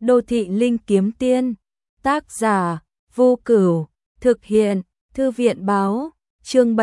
Đô thị linh kiếm tiên, tác giả Vô Cửu, thực hiện Thư viện báo, chương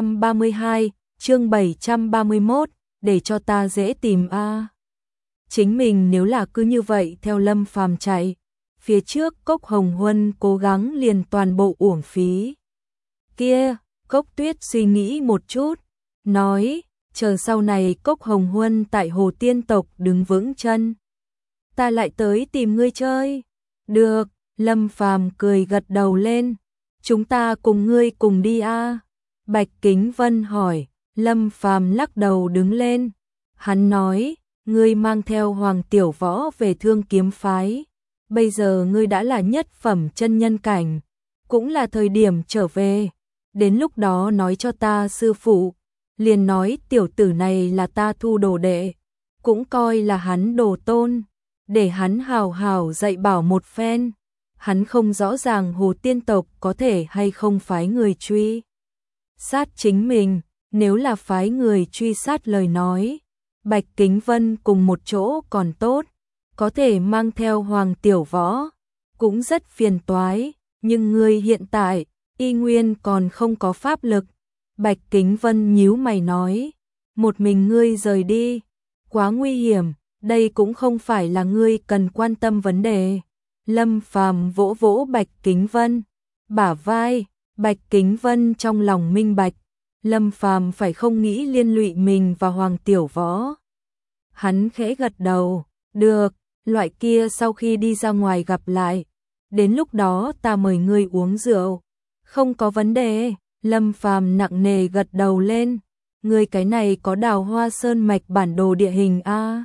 732, chương 731, để cho ta dễ tìm a. Chính mình nếu là cứ như vậy theo Lâm Phàm chạy, phía trước Cốc Hồng Huân cố gắng liền toàn bộ uổng phí. Kia, Cốc Tuyết suy nghĩ một chút, nói, chờ sau này Cốc Hồng Huân tại Hồ Tiên tộc đứng vững chân, ta lại tới tìm ngươi chơi. Được, Lâm Phàm cười gật đầu lên, chúng ta cùng ngươi cùng đi a. Bạch Kính Vân hỏi, Lâm Phàm lắc đầu đứng lên, hắn nói, ngươi mang theo Hoàng Tiểu Võ về Thương Kiếm phái, bây giờ ngươi đã là nhất phẩm chân nhân cảnh, cũng là thời điểm trở về, đến lúc đó nói cho ta sư phụ, liền nói tiểu tử này là ta thu đồ đệ, cũng coi là hắn đồ tôn, để hắn hào hào dạy bảo một phen. Hắn không rõ ràng Hồ Tiên tộc có thể hay không phái người truy sát chính mình, nếu là phái người truy sát lời nói, Bạch Kính Vân cùng một chỗ còn tốt, có thể mang theo Hoàng Tiểu Võ, cũng rất phiền toái, nhưng ngươi hiện tại, y nguyên còn không có pháp lực. Bạch Kính Vân nhíu mày nói, một mình ngươi rời đi, quá nguy hiểm, đây cũng không phải là ngươi cần quan tâm vấn đề. Lâm Phàm vỗ vỗ Bạch Kính Vân bả vai, Bạch Kính Vân trong lòng minh bạch, Lâm Phàm phải không nghĩ liên lụy mình và Hoàng Tiểu Võ. Hắn khẽ gật đầu, được, loại kia sau khi đi ra ngoài gặp lại, đến lúc đó ta mời ngươi uống rượu, không có vấn đề. Lâm Phàm nặng nề gật đầu lên, ngươi cái này có Đào Hoa Sơn mạch bản đồ địa hình a?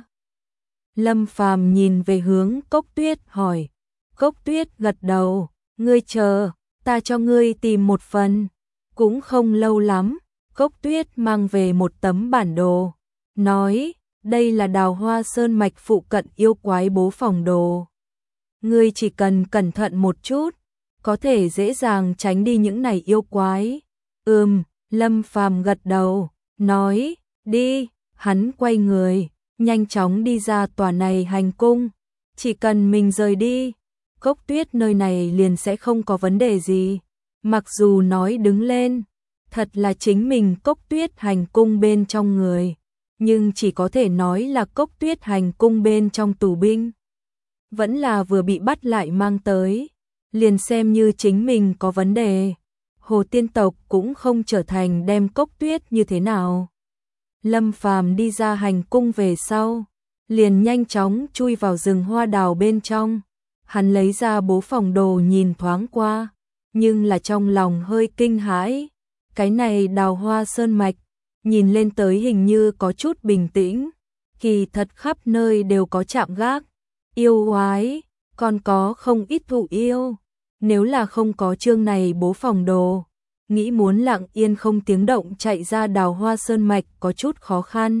Lâm Phàm nhìn về hướng Cốc Tuyết hỏi, Cốc Tuyết gật đầu, ngươi chờ, ta cho ngươi tìm một phần, cũng không lâu lắm. Cốc Tuyết mang về một tấm bản đồ, nói, đây là Đào Hoa Sơn mạch phụ cận yêu quái bố phòng đồ, ngươi chỉ cần cẩn thận một chút, có thể dễ dàng tránh đi những này yêu quái. Lâm Phàm gật đầu, nói, đi. Hắn quay người, nhanh chóng đi ra tòa này hành cung, chỉ cần mình rời đi, Cốc Tuyết nơi này liền sẽ không có vấn đề gì. Mặc dù nói đứng lên, thật là chính mình Cốc Tuyết hành cung bên trong người, nhưng chỉ có thể nói là Cốc Tuyết hành cung bên trong tù binh, vẫn là vừa bị bắt lại mang tới, liền xem như chính mình có vấn đề, Hồ Tiên tộc cũng không trở thành đem Cốc Tuyết như thế nào. Lâm Phàm đi ra hành cung về sau, liền nhanh chóng chui vào rừng hoa đào bên trong. Hắn lấy ra bố phòng đồ nhìn thoáng qua, nhưng là trong lòng hơi kinh hãi. Cái này Đào Hoa Sơn mạch, nhìn lên tới hình như có chút bình tĩnh, kỳ thật khắp nơi đều có trạm gác, yêu quái, còn có không ít thụ yêu. Nếu là không có chương này bố phòng đồ, nghĩ muốn lặng yên không tiếng động chạy ra Đào Hoa Sơn mạch có chút khó khăn.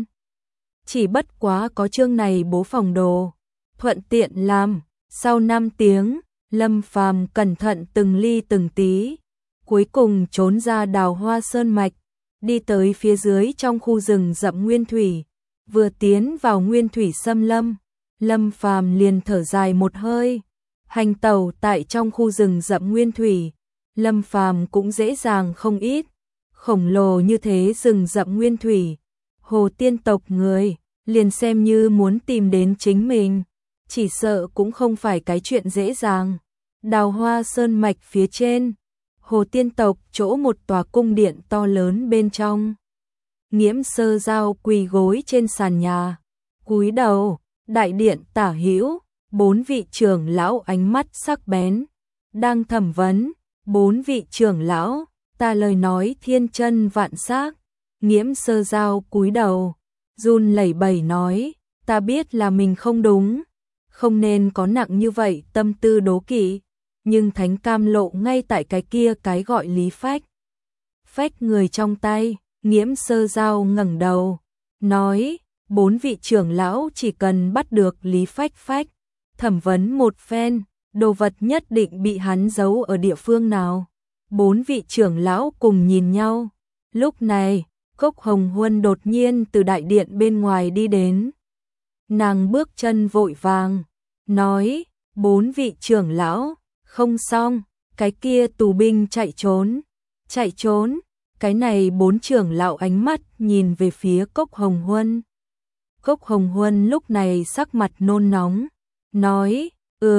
Chỉ bất quá có chương này bố phòng đồ, thuận tiện làm. Sau 5 tiếng, Lâm Phàm cẩn thận từng ly từng tí, cuối cùng trốn ra Đào Hoa Sơn mạch, đi tới phía dưới trong khu rừng rậm nguyên thủy. Vừa tiến vào nguyên thủy xâm lâm, Lâm Phàm liền thở dài một hơi. Hành tẩu tại trong khu rừng rậm nguyên thủy, Lâm Phàm cũng dễ dàng không ít. Khổng lồ như thế rừng rậm nguyên thủy, Hồ Tiên tộc người, liền xem như muốn tìm đến chính mình, chỉ sợ cũng không phải cái chuyện dễ dàng. Đào Hoa Sơn mạch phía trên, Hồ Tiên tộc chỗ một tòa cung điện to lớn bên trong. Nghiễm Sơ Giao quỳ gối trên sàn nhà, cúi đầu, đại điện tả hữu, 4 vị trưởng lão ánh mắt sắc bén, đang thẩm vấn. 4 vị trưởng lão, ta lời nói thiên chân vạn xác. Nghiễm Sơ Giao cúi đầu, run lẩy bẩy nói, ta biết là mình không đúng, không nên có nặng như vậy tâm tư đố kỵ, nhưng thánh cam lộ ngay tại cái kia cái gọi lý phách. Phách người trong tay. Nghiễm Sơ Giao ngẩng đầu, nói, 4 vị trưởng lão chỉ cần bắt được lý phách phách, thẩm vấn một phen, đồ vật nhất định bị hắn giấu ở địa phương nào. 4 vị trưởng lão cùng nhìn nhau. Lúc này, Cốc Hồng Huân đột nhiên từ đại điện bên ngoài đi đến. Nàng bước chân vội vàng, nói, 4 vị trưởng lão, không xong, cái kia tù binh chạy trốn, cái này 4 trưởng lão ánh mắt nhìn về phía Cốc Hồng Huân. Cốc Hồng Huân lúc này sắc mặt nôn nóng, nói,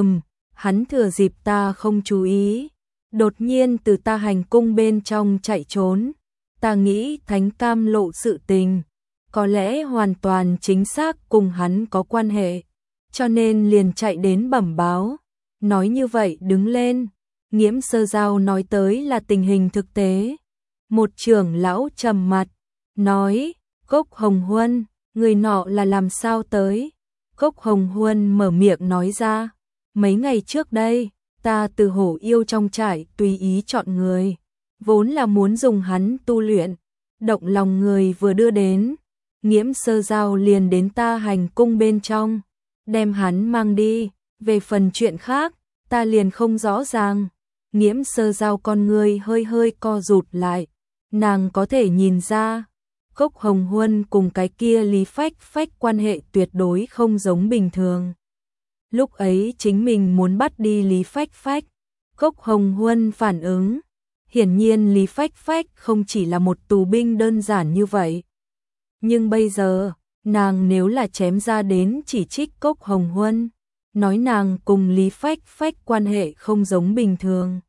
hắn thừa dịp ta không chú ý, đột nhiên từ ta hành cung bên trong chạy trốn, ta nghĩ Thánh Cam lộ sự tình, có lẽ hoàn toàn chính xác cùng hắn có quan hệ, cho nên liền chạy đến bẩm báo. Nói như vậy đứng lên, Nghiễm Sơ Giao nói tới là tình hình thực tế. Một trưởng lão trầm mặt, nói, Cốc Hồng Huân, người nọ là làm sao tới? Cốc Hồng Huân mở miệng nói ra, mấy ngày trước đây, ta từ Hổ Yêu trong trại tùy ý chọn người, vốn là muốn dùng hắn tu luyện, động lòng người vừa đưa đến, Nghiễm Sơ Giao liền đến ta hành cung bên trong, đem hắn mang đi, về phần chuyện khác, ta liền không rõ ràng. Nghiễm Sơ Giao con người hơi co rụt lại, nàng có thể nhìn ra, Cốc Hồng Huân cùng cái kia Lý Phách Phách quan hệ tuyệt đối không giống bình thường. Lúc ấy chính mình muốn bắt đi Lý Phách Phách, Cốc Hồng Huân phản ứng, hiển nhiên Lý Phách Phách không chỉ là một tù binh đơn giản như vậy. Nhưng bây giờ, nàng nếu là chém ra đến chỉ trích Cốc Hồng Huân, nói nàng cùng Lý Phách Phách quan hệ không giống bình thường.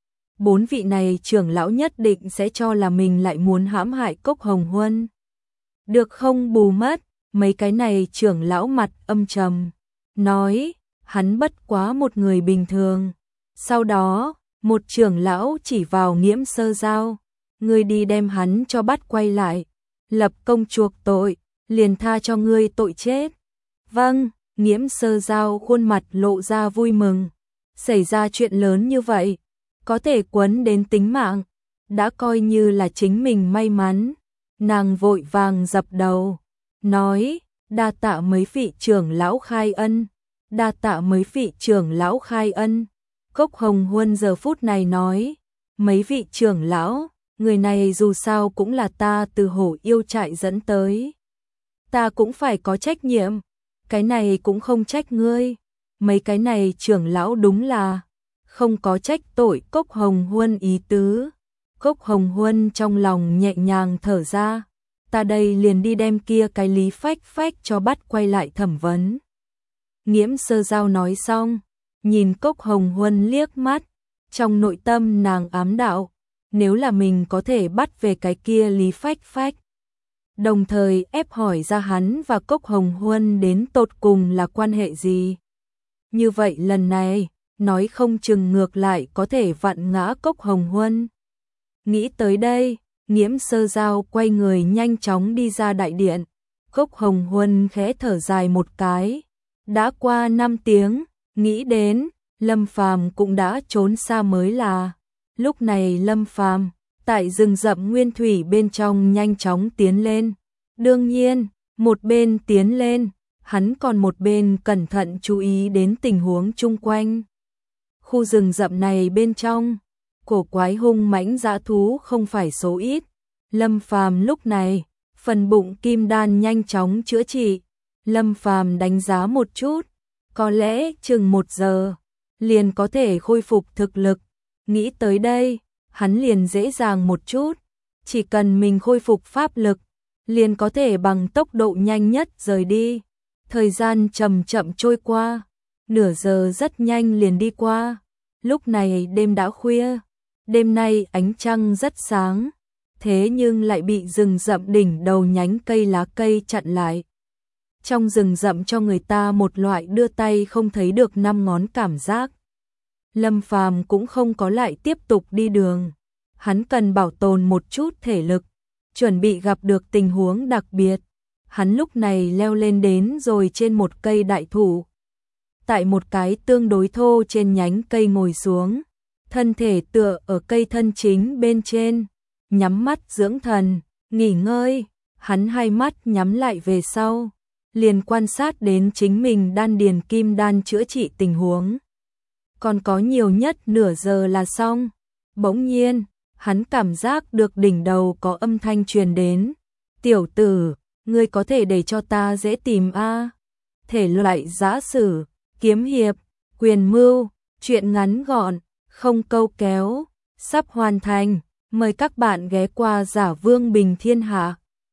4 vị này trưởng lão nhất định sẽ cho là mình lại muốn hãm hại Cốc Hồng Huân. Được không bù mất, mấy cái này trưởng lão mặt âm trầm, nói, hắn bất quá một người bình thường. Sau đó, một trưởng lão chỉ vào Nghiễm Sơ Giao, ngươi đi đem hắn cho bắt quay lại, lập công chuộc tội, liền tha cho ngươi tội chết. Vâng, Nghiễm Sơ Giao khuôn mặt lộ ra vui mừng, xảy ra chuyện lớn như vậy, có thể quấn đến tính mạng, đã coi như là chính mình may mắn. Nàng vội vàng dập đầu, nói, đa tạ mấy vị trưởng lão khai ân, đa tạ mấy vị trưởng lão khai ân. Cốc Hồng Huân giờ phút này nói, mấy vị trưởng lão, người này dù sao cũng là ta từ Hổ Yêu trại dẫn tới, ta cũng phải có trách nhiệm, cái này cũng không trách ngươi. Mấy cái này trưởng lão đúng là không có trách tội Cốc Hồng Huân ý tứ. Cốc Hồng Huân trong lòng nhẹ nhàng thở ra, ta đây liền đi đem kia cái Lý Phách Phách cho bắt quay lại thẩm vấn. Nghiễm Sơ Giao nói xong, nhìn Cốc Hồng Huân liếc mắt, trong nội tâm nàng ám đạo, nếu là mình có thể bắt về cái kia Lý Phách Phách, đồng thời ép hỏi ra hắn và Cốc Hồng Huân đến tột cùng là quan hệ gì. Như vậy lần này, nói không chừng ngược lại có thể vặn ngã Cốc Hồng Huân. Nghĩ tới đây, Nghiễm Sơ Giao quay người nhanh chóng đi ra đại điện. Cốc Hồng Huân khẽ thở dài một cái. Đã qua 5 tiếng, nghĩ đến, Lâm Phàm cũng đã trốn xa mới là. Lúc này Lâm Phàm tại rừng rậm nguyên thủy bên trong nhanh chóng tiến lên. Đương nhiên, một bên tiến lên, hắn còn một bên cẩn thận chú ý đến tình huống chung quanh. Khu rừng rậm này bên trong, cổ quái hung mãnh dã thú không phải số ít. Lâm Phàm lúc này, phần bụng kim đan nhanh chóng chữa trị. Lâm Phàm đánh giá một chút, có lẽ chừng 1 giờ, liền có thể khôi phục thực lực. Nghĩ tới đây, hắn liền dễ dàng một chút. Chỉ cần mình khôi phục pháp lực, liền có thể bằng tốc độ nhanh nhất rời đi. Thời gian chậm chậm trôi qua, nửa giờ rất nhanh liền đi qua. Lúc này đêm đã khuya, đêm nay ánh trăng rất sáng, thế nhưng lại bị rừng rậm đỉnh đầu nhánh cây lá cây chặn lại. Trong rừng rậm cho người ta một loại đưa tay không thấy được 5 ngón cảm giác. Lâm Phàm cũng không có lại tiếp tục đi đường, hắn cần bảo tồn một chút thể lực, chuẩn bị gặp được tình huống đặc biệt. Hắn lúc này leo lên đến rồi trên một cây đại thụ. Tại một cái tương đối thô trên nhánh cây ngồi xuống, thân thể tựa ở cây thân chính bên trên, nhắm mắt dưỡng thần, nghỉ ngơi. Hắn hai mắt nhắm lại về sau, liền quan sát đến chính mình đan điền kim đan chữa trị tình huống. Còn có nhiều nhất nửa giờ là xong. Bỗng nhiên, hắn cảm giác được đỉnh đầu có âm thanh truyền đến. Tiểu tử, ngươi có thể để cho ta dễ tìm a? Thể loại giã sử, kiếm hiệp, Quyền mưu, chuyện ngắn gọn, không câu kéo, sắp hoàn thành. Mời các bạn ghé qua Giả Vương Bình Thiên Hạ.